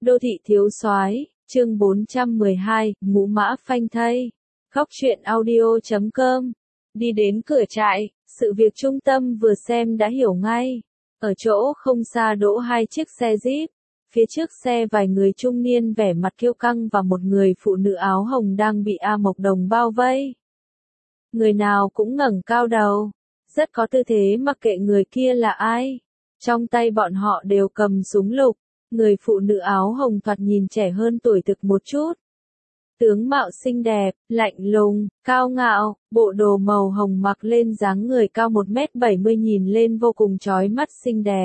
Đô thị thiếu soái, chương 412, mũ mã phanh thây. Góc truyện audio.com. Đi đến cửa trại, sự việc trung tâm vừa xem đã hiểu ngay. Ở chỗ không xa đỗ hai chiếc xe Jeep. Phía trước xe vài người trung niên vẻ mặt kiêu căng và một người phụ nữ áo hồng đang bị A Mộc Đồng bao vây. Người nào cũng ngẩng cao đầu, rất có tư thế mặc kệ người kia là ai. Trong tay bọn họ đều cầm súng lục. Người phụ nữ áo hồng thoạt nhìn trẻ hơn tuổi thực một chút. Tướng mạo xinh đẹp, lạnh lùng, cao ngạo, bộ đồ màu hồng mặc lên dáng người cao 1m70 nhìn lên vô cùng chói mắt xinh đẹp.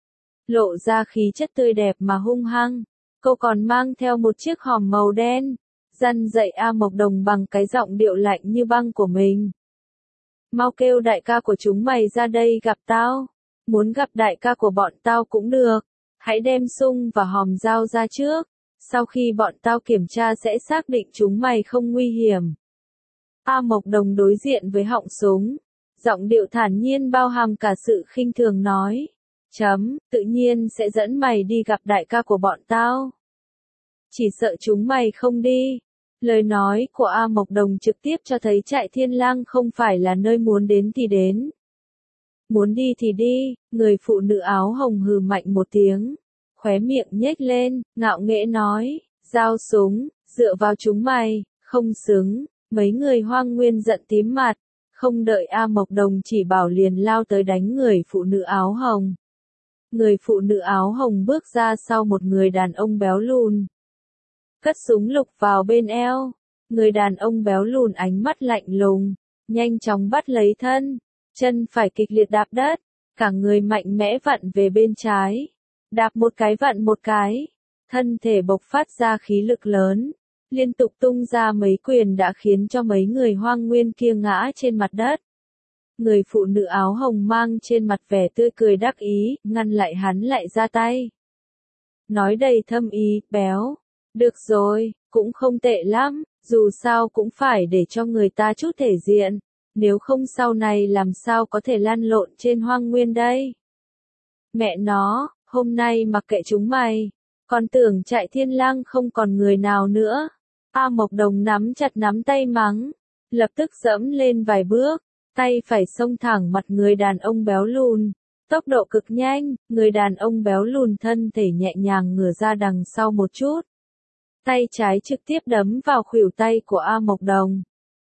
Lộ ra khí chất tươi đẹp mà hung hăng. Cô còn mang theo một chiếc hòm màu đen. Răn dạy A Mộc Đồng bằng cái giọng điệu lạnh như băng của mình. Mau kêu đại ca của chúng mày ra đây gặp tao. Muốn gặp đại ca của bọn tao cũng được. Hãy đem súng và hòm dao ra trước. Sau khi bọn tao kiểm tra sẽ xác định chúng mày không nguy hiểm. A Mộc Đồng đối diện với họng súng. Giọng điệu thản nhiên bao hàm cả sự khinh thường nói. Tự nhiên sẽ dẫn mày đi gặp đại ca của bọn tao. Chỉ sợ chúng mày không đi. Lời nói của A Mộc Đồng trực tiếp cho thấy trại Thiên Lang không phải là nơi muốn đến thì đến. Muốn đi thì đi, người phụ nữ áo hồng hừ mạnh một tiếng. Khóe miệng nhếch lên, ngạo nghễ nói, giao súng, dựa vào chúng mày, không xứng. Mấy người Hoang Nguyên giận tím mặt, không đợi A Mộc Đồng chỉ bảo liền lao tới đánh người phụ nữ áo hồng. Người phụ nữ áo hồng bước ra sau một người đàn ông béo lùn. Cất súng lục vào bên eo. Người đàn ông béo lùn ánh mắt lạnh lùng, nhanh chóng bắt lấy thân. Chân phải kịch liệt đạp đất, cả người mạnh mẽ vặn về bên trái. Đạp một cái vặn một cái, thân thể bộc phát ra khí lực lớn, liên tục tung ra mấy quyền đã khiến cho mấy người Hoang Nguyên kia ngã trên mặt đất. Người phụ nữ áo hồng mang trên mặt vẻ tươi cười đắc ý, ngăn lại hắn lại ra tay. Nói đầy thâm ý, béo. Được rồi, cũng không tệ lắm, dù sao cũng phải để cho người ta chút thể diện. Nếu không sau này làm sao có thể lăn lộn trên Hoang Nguyên đây? Mẹ nó, hôm nay mặc kệ chúng mày, còn tưởng trại Thiên Lang không còn người nào nữa. A Mộc Đồng nắm chặt nắm tay mắng, lập tức dẫm lên vài bước, tay phải xông thẳng mặt người đàn ông béo lùn. Tốc độ cực nhanh, người đàn ông béo lùn thân thể nhẹ nhàng ngửa ra đằng sau một chút. Tay trái trực tiếp đấm vào khuỷu tay của A Mộc Đồng.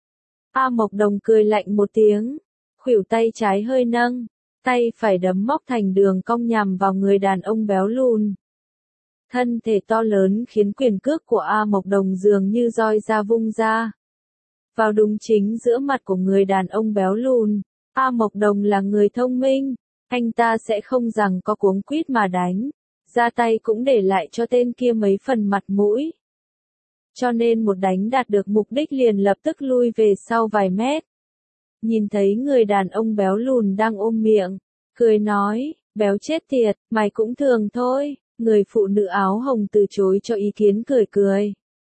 A Mộc Đồng cười lạnh một tiếng, khuỷu tay trái hơi nâng, tay phải đấm móc thành đường cong nhằm vào người đàn ông béo lùn. Thân thể to lớn khiến quyền cước của A Mộc Đồng dường như roi ra vung ra. Vào đúng chính giữa mặt của người đàn ông béo lùn. A Mộc Đồng là người thông minh, anh ta sẽ không rằng có cuống quýt mà đánh, ra tay cũng để lại cho tên kia mấy phần mặt mũi. Cho nên một đánh đạt được mục đích liền lập tức lui về sau vài mét. Nhìn thấy người đàn ông béo lùn đang ôm miệng, cười nói, béo chết tiệt, mày cũng thường thôi. Người phụ nữ áo hồng từ chối cho ý kiến cười cười.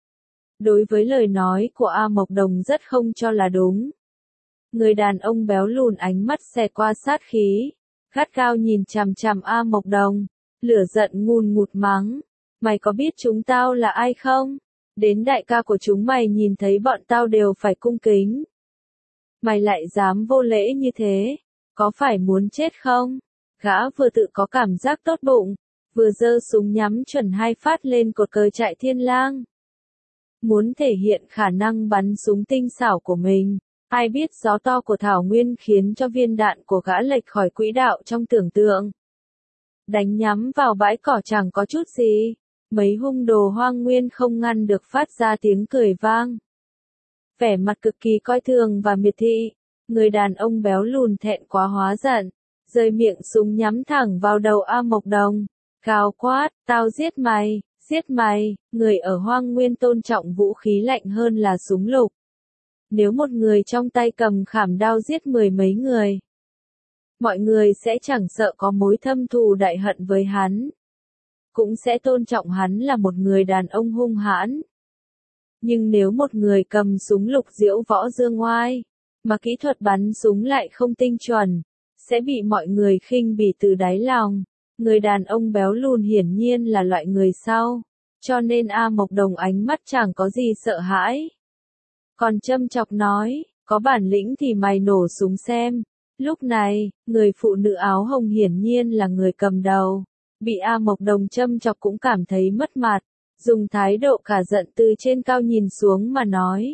Đối với lời nói của A Mộc Đồng rất không cho là đúng. Người đàn ông béo lùn ánh mắt xẹt qua sát khí, gắt gao nhìn chằm chằm A Mộc Đồng, lửa giận ngùn ngụt mắng, mày có biết chúng tao là ai không? Đến đại ca của chúng mày nhìn thấy bọn tao đều phải cung kính. Mày lại dám vô lễ như thế, có phải muốn chết không? Gã vừa tự có cảm giác tốt bụng, vừa giơ súng nhắm chuẩn 2 phát lên cột cờ trại Thiên Lang. Muốn thể hiện khả năng bắn súng tinh xảo của mình, ai biết gió to của Thảo Nguyên khiến cho viên đạn của gã lệch khỏi quỹ đạo trong tưởng tượng. Đánh nhắm vào bãi cỏ chẳng có chút gì. Mấy hung đồ Hoang Nguyên không ngăn được phát ra tiếng cười vang. Vẻ mặt cực kỳ coi thường và miệt thị, người đàn ông béo lùn thẹn quá hóa giận, giơ miệng súng nhắm thẳng vào đầu A Mộc Đồng, gào quát, tao giết mày, người ở Hoang Nguyên tôn trọng vũ khí lạnh hơn là súng lục. Nếu một người trong tay cầm khảm đao giết 10 mấy người, mọi người sẽ chẳng sợ có mối thâm thù đại hận với hắn. Cũng sẽ tôn trọng hắn là một người đàn ông hung hãn. Nhưng nếu một người cầm súng lục diễu võ dương oai, mà kỹ thuật bắn súng lại không tinh chuẩn, sẽ bị mọi người khinh bỉ từ đáy lòng. Người đàn ông béo lùn hiển nhiên là loại người sau. cho nên A Mộc Đồng ánh mắt chẳng có gì sợ hãi. Còn châm chọc nói, có bản lĩnh thì mày nổ súng xem. Lúc này, người phụ nữ áo hồng hiển nhiên là người cầm đầu. Bị A Mộc Đồng châm chọc cũng cảm thấy mất mặt. Dùng thái độ cả giận từ trên cao nhìn xuống mà nói.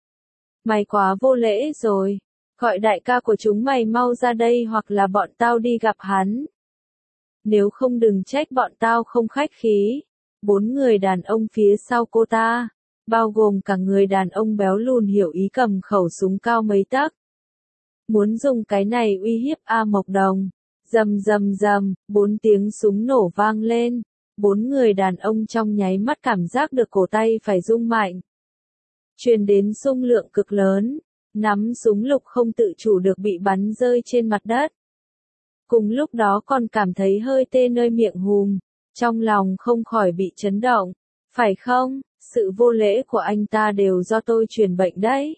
Mày quá vô lễ rồi. Gọi đại ca của chúng mày mau ra đây hoặc là bọn tao đi gặp hắn. Nếu không đừng trách bọn tao không khách khí. 4 người đàn ông phía sau cô ta, bao gồm cả người đàn ông béo lùn hiểu ý cầm khẩu súng cao mấy tấc. Muốn dùng cái này uy hiếp A Mộc Đồng. Rầm rầm rầm, 4 tiếng súng nổ vang lên. 4 người đàn ông trong nháy mắt cảm giác được cổ tay phải rung mạnh. Truyền đến xung lượng cực lớn, nắm súng lục không tự chủ được bị bắn rơi trên mặt đất. Cùng lúc đó còn cảm thấy hơi tê nơi miệng hùm, trong lòng không khỏi bị chấn động. Phải không, sự vô lễ của anh ta đều do tôi truyền bệnh đấy.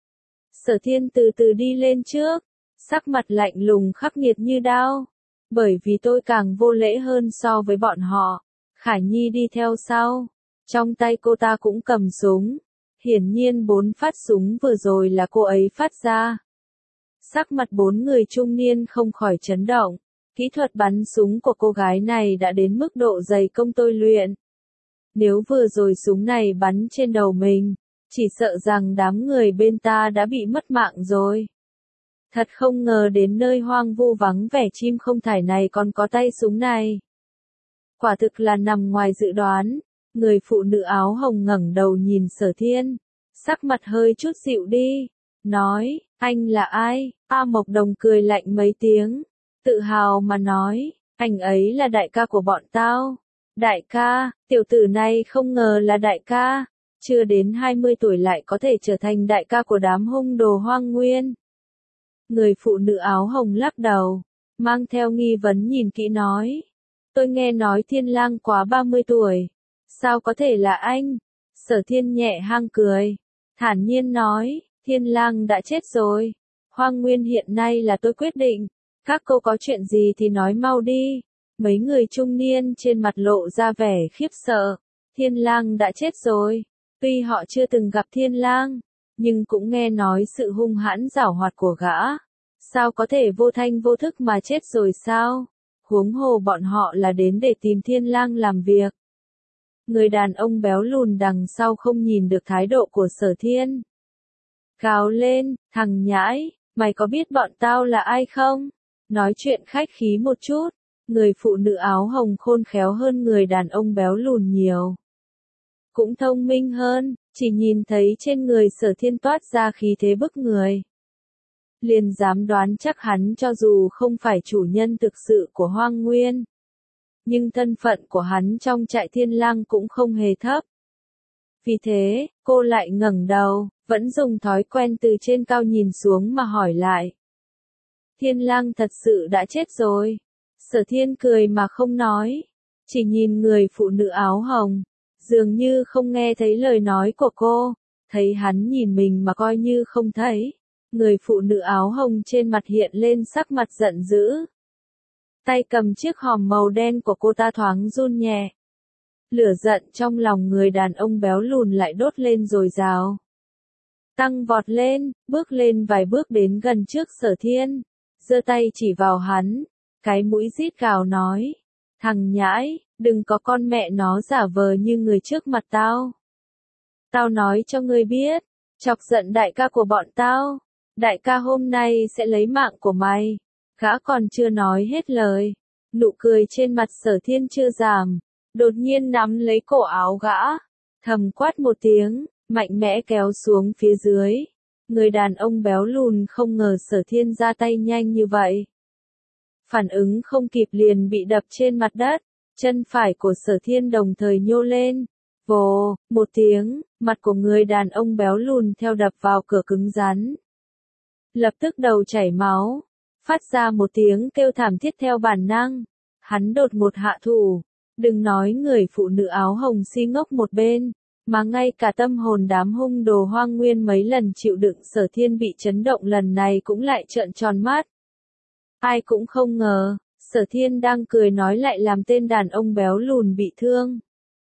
Sở Thiên từ từ đi lên trước, sắc mặt lạnh lùng khắc nghiệt như đao. Bởi vì tôi càng vô lễ hơn so với bọn họ. Khải Nhi đi theo sau. Trong tay cô ta cũng cầm súng. Hiển nhiên 4 phát súng vừa rồi là cô ấy phát ra. Sắc mặt 4 người trung niên không khỏi chấn động. Kỹ thuật bắn súng của cô gái này đã đến mức độ dày công tôi luyện. Nếu vừa rồi súng này bắn trên đầu mình, chỉ sợ rằng đám người bên ta đã bị mất mạng rồi. Thật không ngờ đến nơi hoang vu vắng vẻ chim không thải này còn có tay súng này. Quả thực là nằm ngoài dự đoán. Người phụ nữ áo hồng ngẩng đầu nhìn Sở Thiên, sắc mặt hơi chút dịu đi, nói, anh là ai? A Mộc Đồng cười lạnh mấy tiếng, tự hào mà nói, anh ấy là đại ca của bọn tao. Đại ca, tiểu tử này không ngờ là đại ca, chưa đến 20 tuổi lại có thể trở thành đại ca của đám hung đồ hoang nguyên. Người phụ nữ áo hồng lắc đầu, mang theo nghi vấn nhìn kỹ nói, tôi nghe nói Thiên Lang quá 30 tuổi. Sao có thể là anh? Sở Thiên nhẹ hang cười, thản nhiên nói, Thiên Lang đã chết rồi. Hoang Nguyên hiện nay là tôi quyết định, các cô có chuyện gì thì nói mau đi. Mấy người trung niên trên mặt lộ ra vẻ khiếp sợ. Thiên Lang đã chết rồi. Tuy họ chưa từng gặp Thiên Lang, nhưng cũng nghe nói sự hung hãn giảo hoạt của gã. Sao có thể vô thanh vô thức mà chết rồi sao? Huống hồ bọn họ là đến để tìm Thiên Lang làm việc. Người đàn ông béo lùn đằng sau không nhìn được thái độ của Sở Thiên. Gào lên, thằng nhãi, mày có biết bọn tao là ai không? Nói chuyện khách khí một chút, người phụ nữ áo hồng khôn khéo hơn người đàn ông béo lùn nhiều. Cũng thông minh hơn, chỉ nhìn thấy trên người Sở Thiên toát ra khí thế bức người. Liền dám đoán chắc hắn cho dù không phải chủ nhân thực sự của Hoang Nguyên. Nhưng thân phận của hắn trong trại Thiên Lang cũng không hề thấp. Vì thế, cô lại ngẩng đầu, vẫn dùng thói quen từ trên cao nhìn xuống mà hỏi lại. Thiên Lang thật sự đã chết rồi. Sở Thiên cười mà không nói, chỉ nhìn người phụ nữ áo hồng, dường như không nghe thấy lời nói của cô, thấy hắn nhìn mình mà coi như không thấy. Người phụ nữ áo hồng trên mặt hiện lên sắc mặt giận dữ. Tay cầm chiếc hòm màu đen của cô ta thoáng run nhẹ. Lửa giận trong lòng người đàn ông béo lùn lại đốt lên dồi dào. Tăng vọt lên, bước lên vài bước đến gần trước Sở Thiên, giơ tay chỉ vào hắn, cái mũi rít gào nói, thằng nhãi, đừng có con mẹ nó giả vờ như người trước mặt tao. Tao nói cho ngươi biết, chọc giận đại ca của bọn tao, đại ca hôm nay sẽ lấy mạng của mày. Gã còn chưa nói hết lời, nụ cười trên mặt Sở Thiên chưa giảm, đột nhiên nắm lấy cổ áo gã, thầm quát một tiếng, mạnh mẽ kéo xuống phía dưới. Người đàn ông béo lùn không ngờ Sở Thiên ra tay nhanh như vậy. Phản ứng không kịp liền bị đập trên mặt đất, chân phải của Sở Thiên đồng thời nhô lên. Vồ, một tiếng, mặt của người đàn ông béo lùn theo đập vào cửa cứng rắn. Lập tức đầu chảy máu, phát ra một tiếng kêu thảm thiết theo bản năng. Hắn đột ngột hạ thủ, đừng nói người phụ nữ áo hồng si ngốc một bên, mà ngay cả tâm hồn đám hung đồ hoang nguyên mấy lần chịu đựng Sở Thiên bị chấn động lần này cũng lại trợn tròn mắt. Ai cũng không ngờ, Sở Thiên đang cười nói lại làm tên đàn ông béo lùn bị thương.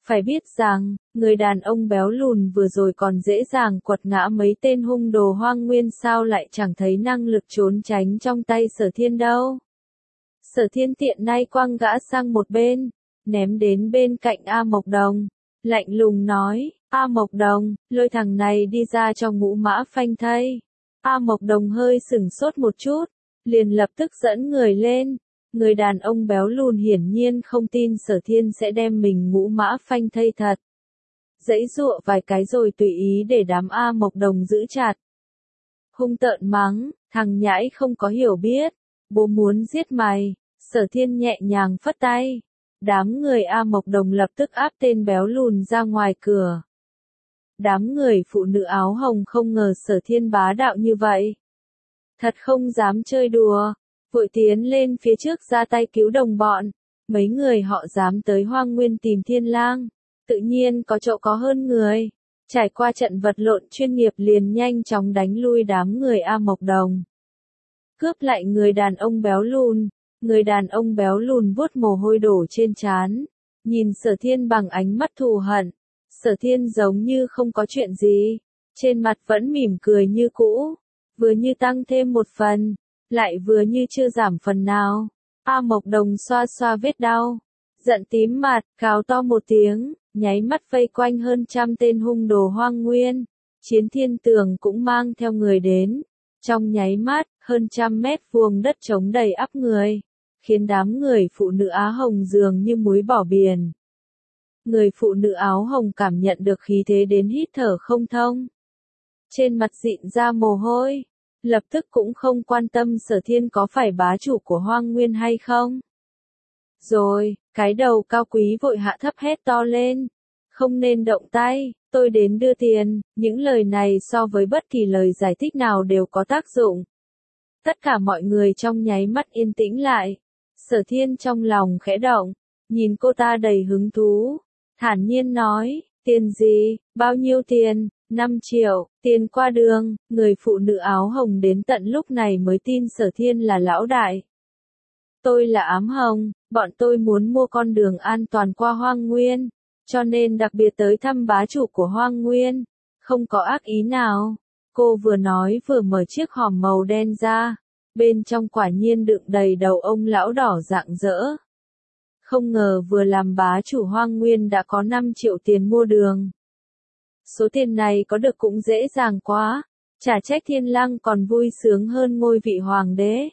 Phải biết rằng, người đàn ông béo lùn vừa rồi còn dễ dàng quật ngã mấy tên hung đồ Hoang Nguyên, sao lại chẳng thấy năng lực trốn tránh trong tay Sở Thiên đâu. Sở Thiên tiện nay quăng gã sang một bên, ném đến bên cạnh A Mộc Đồng, lạnh lùng nói, A Mộc Đồng, lôi thằng này đi ra cho Ngũ Mã Phanh thây. A Mộc Đồng hơi sửng sốt một chút, liền lập tức dẫn người lên. Người đàn ông béo lùn hiển nhiên không tin Sở Thiên sẽ đem mình Ngũ Mã Phanh thây thật. Giãy giụa vài cái rồi tùy ý để đám A Mộc Đồng giữ chặt. Hung tợn mắng, thằng nhãi không có hiểu biết, bố muốn giết mày. Sở Thiên nhẹ nhàng phất tay. Đám người A Mộc Đồng lập tức áp tên béo lùn ra ngoài cửa. Đám người phụ nữ áo hồng không ngờ Sở Thiên bá đạo như vậy. Thật không dám chơi đùa, vội tiến lên phía trước ra tay cứu đồng bọn. Mấy người họ dám tới Hoang Nguyên tìm Thiên Lang, tự nhiên có chỗ có hơn người. Trải qua trận vật lộn chuyên nghiệp liền nhanh chóng đánh lui đám người A Mộc Đồng. Cướp lại người đàn ông béo lùn. Người đàn ông béo lùn vuốt mồ hôi đổ trên trán, nhìn Sở Thiên bằng ánh mắt thù hận. Sở Thiên giống như không có chuyện gì, trên mặt vẫn mỉm cười như cũ, vừa như tăng thêm một phần, lại vừa như chưa giảm phần nào. A Mộc Đồng xoa xoa vết đau, giận tím mặt, gào to một tiếng, nháy mắt vây quanh hơn 100 tên hung đồ Hoang Nguyên. Chiến Thiên Tường cũng mang theo người đến, trong nháy mắt, hơn 100 mét vuông đất trống đầy ắp người, khiến đám người phụ nữ áo hồng dường như muối bỏ biển. Người phụ nữ áo hồng cảm nhận được khí thế đến hít thở không thông. Trên mặt dịn ra mồ hôi, lập tức cũng không quan tâm Sở Thiên có phải bá chủ của Hoang Nguyên hay không. Rồi, cái đầu cao quý vội hạ thấp hét to lên. Không nên động tay, tôi đến đưa tiền. Những lời này so với bất kỳ lời giải thích nào đều có tác dụng. Tất cả mọi người trong nháy mắt yên tĩnh lại. Sở Thiên trong lòng khẽ động, nhìn cô ta đầy hứng thú, thản nhiên nói, tiền gì, bao nhiêu tiền, 5 triệu, tiền qua đường. Người phụ nữ áo hồng đến tận lúc này mới tin Sở Thiên là lão đại. Tôi là ám hồng, bọn tôi muốn mua con đường an toàn qua Hoang Nguyên, cho nên đặc biệt tới thăm bá chủ của Hoang Nguyên, không có ác ý nào. Cô vừa nói vừa mở chiếc hòm màu đen ra. Bên trong quả nhiên đựng đầy đầu ông lão đỏ rạng rỡ. Không ngờ vừa làm bá chủ Hoang Nguyên đã có 5 triệu tiền mua đường. Số tiền này có được cũng dễ dàng quá, chả trách Thiên Lang còn vui sướng hơn ngôi vị hoàng đế.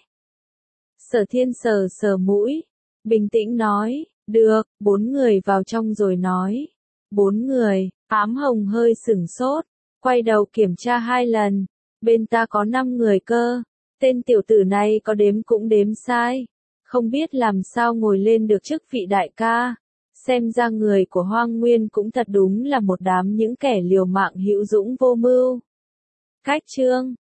Sở Thiên sờ sờ mũi, bình tĩnh nói, được, 4 người vào trong rồi nói. 4 người, ám hồng hơi sửng sốt, quay đầu kiểm tra 2 lần, bên ta có 5 người cơ. Tên tiểu tử này có đếm cũng đếm sai, không biết làm sao ngồi lên được chức vị đại ca. Xem ra người của Hoang Nguyên cũng thật đúng là một đám những kẻ liều mạng hữu dũng vô mưu. Cách chương